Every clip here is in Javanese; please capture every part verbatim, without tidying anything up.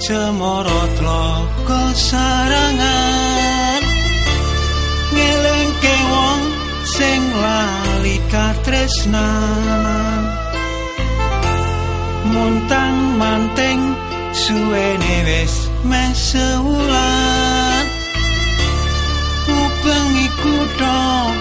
cemara tlaga sarangan ngelingke wong sing lali katresnan muntang manting suwene wis meh sewulan ngubengi kutha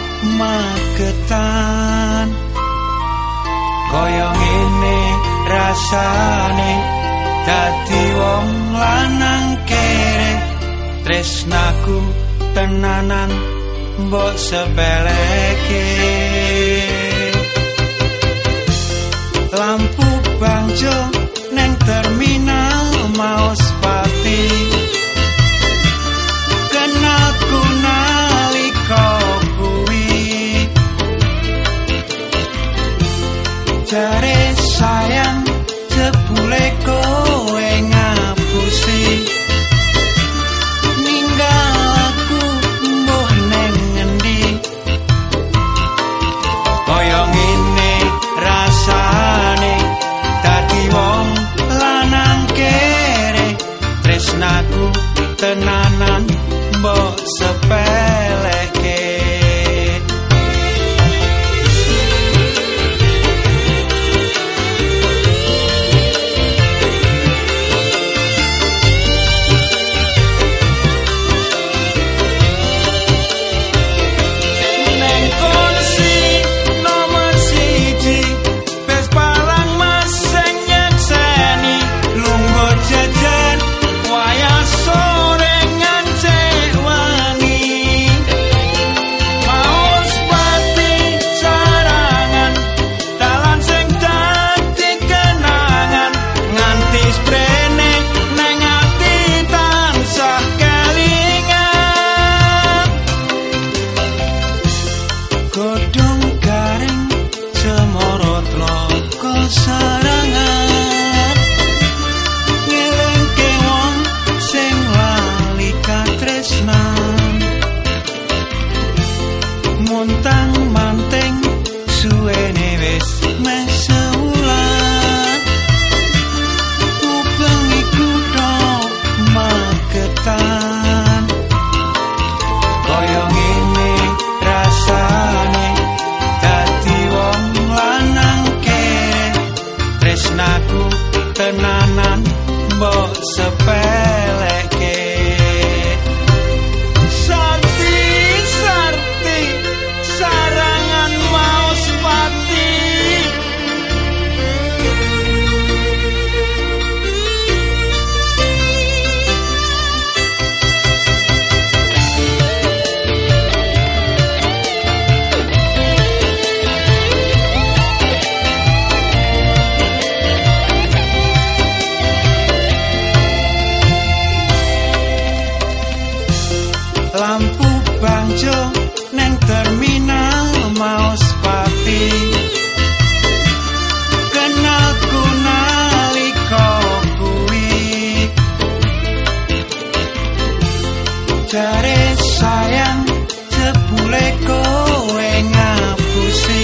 Magetan kaya ngene rasane dadi wong lanang kere tresnaku tenanan mbok sepeleke lampu bangjo neng terminal Maos Pati kenalku nalika kuwi jare sayang jebule kowe ngapusi ninggalku mbuh neng ngendi kaya ngene rasane dadi wong lanang kere tresnaku tenanan mbok sepeleke godhong garing cemara tlaga sarangan ngelingke wong sing lali katresnan muntang manting suwene wis meh sewulan ngubengi kutha Magetan kaya ngene rasane dadi wong lanang kere tresnaku tenanan mbok sepeleke Sarti Sarti sarangan Maos Pati lampu bangjo neng terminal Maos Pati kenalku nalika kuwi jare sayang jebule kowe ngapusi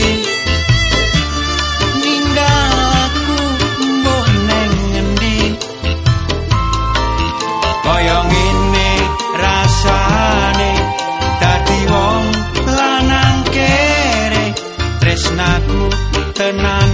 ninggalku mbuh neng ngendi kaya ngene rasane dadi wong lanang kere tresnaku tenan